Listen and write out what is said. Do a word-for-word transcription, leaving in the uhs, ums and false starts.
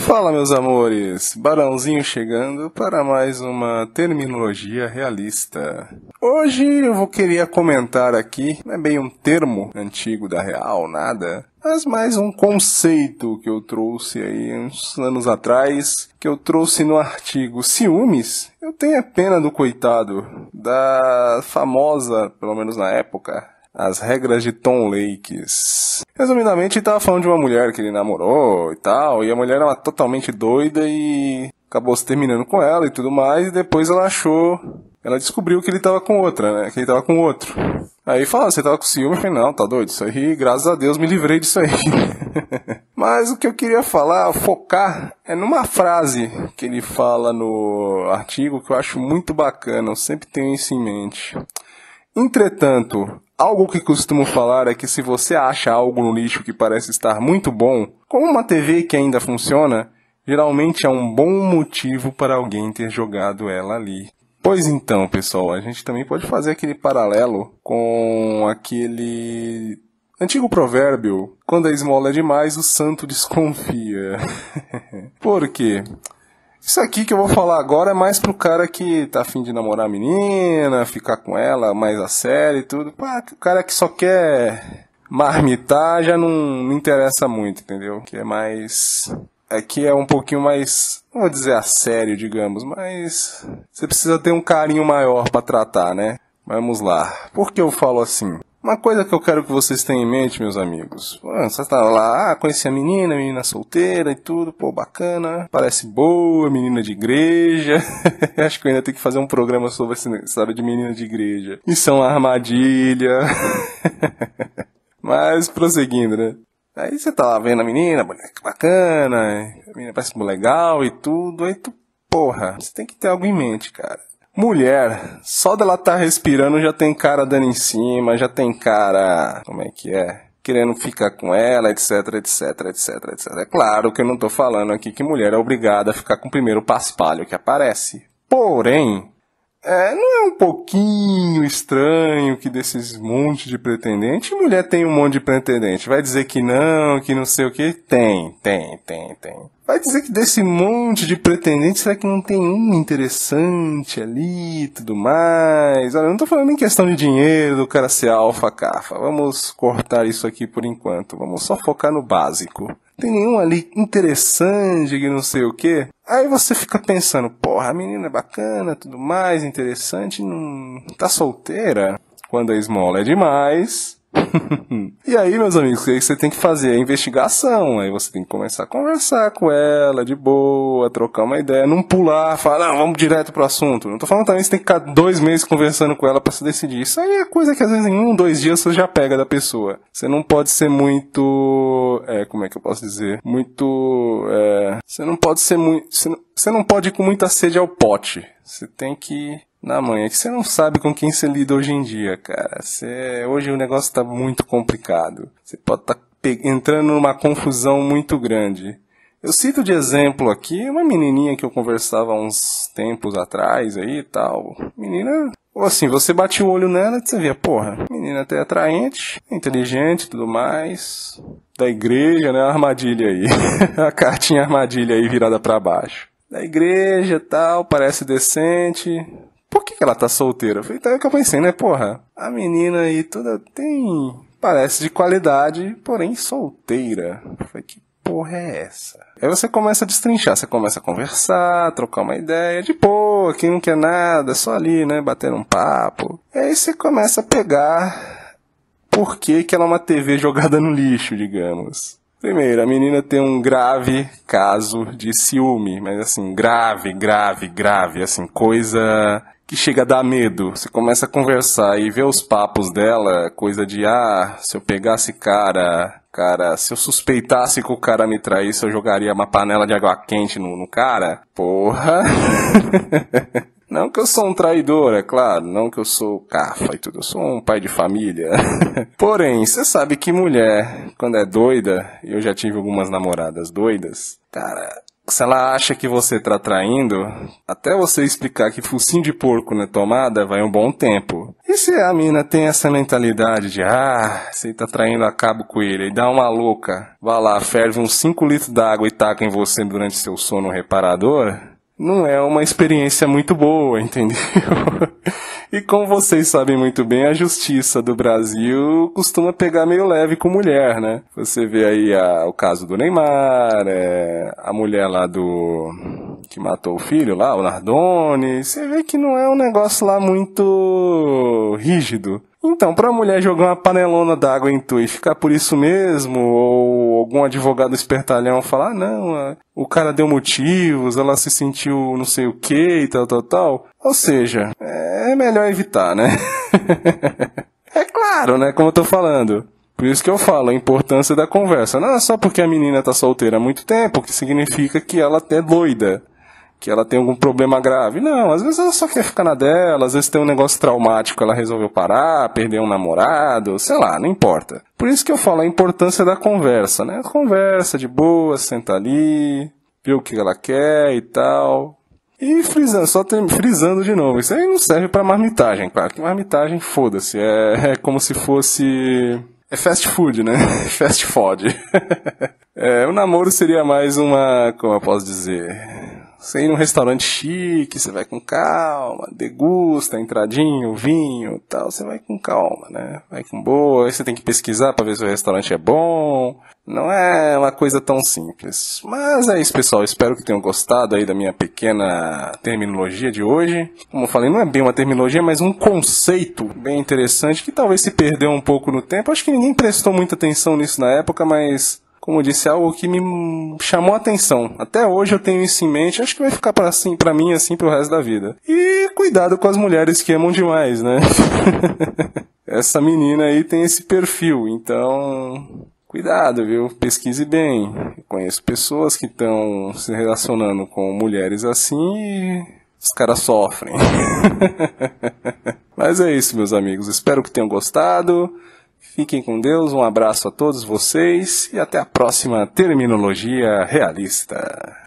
Fala, meus amores, Barãozinho chegando para mais uma terminologia realista. Hoje eu vou querer comentar aqui, não é bem um termo antigo da Real, nada, mas mais um conceito que eu trouxe aí uns anos atrás, que eu trouxe no artigo Ciúmes. Eu tenho a pena do coitado, da famosa, pelo menos na época, As Regras de Tom Lakes. Resumidamente, ele tava falando de uma mulher que ele namorou e tal, e a mulher era totalmente doida e acabou se terminando com ela e tudo mais, e depois ela achou, ela descobriu que ele tava com outra, né, que ele tava com outro. Aí fala, você tava com ciúme? Eu falei, não, tá doido, isso aí, graças a Deus, me livrei disso aí. Mas o que eu queria falar, focar, é numa frase que ele fala no artigo que eu acho muito bacana, eu sempre tenho isso em mente. Entretanto, algo que costumo falar é que se você acha algo no lixo que parece estar muito bom, como uma T V que ainda funciona, geralmente é um bom motivo para alguém ter jogado ela ali. Pois então, pessoal, a gente também pode fazer aquele paralelo com aquele antigo provérbio, quando a esmola é demais, o santo desconfia. Por quê? Isso aqui que eu vou falar agora é mais pro cara que tá afim de namorar a menina, ficar com ela mais a sério e tudo. Pá, o cara que só quer marmitar já não me interessa muito, entendeu? Que é mais... Aqui é um pouquinho mais, não vou dizer a sério, digamos, mas você precisa ter um carinho maior pra tratar, né? Vamos lá. Por que eu falo assim? Uma coisa que eu quero que vocês tenham em mente, meus amigos. Mano, você tá lá, ah, conheci a menina, menina solteira e tudo, pô, bacana, parece boa, menina de igreja. Acho que eu ainda tenho que fazer um programa sobre essa história de menina de igreja. Isso é uma armadilha. Mas, prosseguindo, né? Aí você tá lá vendo a menina, bacana, a menina parece legal e tudo, aí tu, porra, você tem que ter algo em mente, cara. Mulher, só dela tá respirando já tem cara dando em cima, já tem cara, como é que é? Querendo ficar com ela, etc, etc, etc, etcétera. É claro que eu não tô falando aqui que mulher é obrigada a ficar com o primeiro paspalho que aparece. Porém, é, não é um pouquinho estranho que desses monte de pretendente, mulher tem um monte de pretendente. Vai dizer que não, que não sei o que? Tem, tem, tem, tem. Vai dizer que desse monte de pretendentes, será que não tem um interessante ali e tudo mais? Olha, eu não tô falando em questão de dinheiro, do cara ser alfa, cafa. Vamos cortar isso aqui por enquanto. Vamos só focar no básico. Tem nenhum ali interessante que não sei o quê? Aí você fica pensando, porra, a menina é bacana, tudo mais, interessante, não tá solteira? Quando a esmola é demais... E aí, meus amigos, o que você tem que fazer? É investigação. Aí você tem que começar a conversar com ela, de boa, trocar uma ideia, não pular, falar, não, vamos direto pro assunto. Não tô falando também que você tem que ficar dois meses conversando com ela pra se decidir. Isso aí é coisa que às vezes em um, dois dias você já pega da pessoa. Você não pode ser muito... É, como é que eu posso dizer? Muito... É, você não pode ser muito... Você não, você não pode ir com muita sede ao pote. Você tem que... Na manhã, que você não sabe com quem você lida hoje em dia, cara. Você, hoje o negócio tá muito complicado. Você pode estar tá entrando numa confusão muito grande. Eu cito de exemplo aqui uma menininha que eu conversava há uns tempos atrás aí e tal. Menina, ou assim, você bate o olho nela e você vê, porra, menina até atraente, inteligente e tudo mais. Da igreja, né? A armadilha aí. A cartinha armadilha aí virada pra baixo. Da igreja e tal, parece decente... Por que, que ela tá solteira? Foi então que eu pensei, né, porra? A menina aí toda tem... Parece de qualidade, porém solteira. Falei, que porra é essa? Aí você começa a destrinchar, você começa a conversar, trocar uma ideia, de boa, quem não quer nada, só ali, né, bater um papo. E aí você começa a pegar por que, que ela é uma T V jogada no lixo, digamos. Primeiro, a menina tem um grave caso de ciúme, mas assim, grave, grave, grave, assim, coisa que chega a dar medo. Você começa a conversar e ver os papos dela, coisa de, ah, se eu pegasse cara, cara, se eu suspeitasse que o cara me traísse, eu jogaria uma panela de água quente no, no cara. Porra! Não que eu sou um traidor, é claro, não que eu sou cafa e tudo, eu sou um pai de família. Porém, você sabe que mulher, quando é doida, e eu já tive algumas namoradas doidas, cara, Se ela acha que você tá traindo, até você explicar que focinho de porco na tomada vai um bom tempo. E se a mina tem essa mentalidade de, ah, você tá traindo a cabo com ele, e dá uma louca, vai lá, ferve uns cinco litros d'água e taca em você durante seu sono reparador, não é uma experiência muito boa, entendeu? E como vocês sabem muito bem, a justiça do Brasil costuma pegar meio leve com mulher, né? Você vê aí a, o caso do Neymar, é, a mulher lá do... que matou o filho lá, o Nardone. Você vê que não é um negócio lá muito rígido. Então, pra mulher jogar uma panelona d'água em tu e ficar por isso mesmo, ou algum advogado espertalhão falar, ah, não, o cara deu motivos, ela se sentiu não sei o que e tal, tal, tal. Ou seja, é melhor evitar, né? É claro, né, como eu tô falando. Por isso que eu falo, a importância da conversa. Não é só porque a menina tá solteira há muito tempo, que significa que ela é doida. Que ela tem algum problema grave. Não, às vezes ela só quer ficar na dela, às vezes tem um negócio traumático, ela resolveu parar, perder um namorado, sei lá, não importa. Por isso que eu falo a importância da conversa, né? Conversa de boa, senta ali, vê o que ela quer e tal. E frisando, só tem, frisando de novo, isso aí não serve pra marmitagem, claro que marmitagem, foda-se, é, é como se fosse... É fast food, né? Fast food. É, o namoro seria mais uma, como eu posso dizer... Você ir num restaurante chique, você vai com calma, degusta, entradinho, vinho e tal, você vai com calma, né? Vai com boa, aí você tem que pesquisar pra ver se o restaurante é bom. Não é uma coisa tão simples. Mas é isso, pessoal. Espero que tenham gostado aí da minha pequena terminologia de hoje. Como eu falei, não é bem uma terminologia, mas um conceito bem interessante que talvez se perdeu um pouco no tempo. Acho que ninguém prestou muita atenção nisso na época, mas... Como eu disse, é algo que me chamou a atenção. Até hoje eu tenho isso em mente, acho que vai ficar pra, assim, pra mim assim pro resto da vida. E cuidado com as mulheres que amam demais, né? Essa menina aí tem esse perfil, então... Cuidado, viu? Pesquise bem. Eu conheço pessoas que estão se relacionando com mulheres assim e os caras sofrem. Mas é isso, meus amigos. Espero que tenham gostado. Fiquem com Deus, um abraço a todos vocês e até a próxima Terminologia Realista.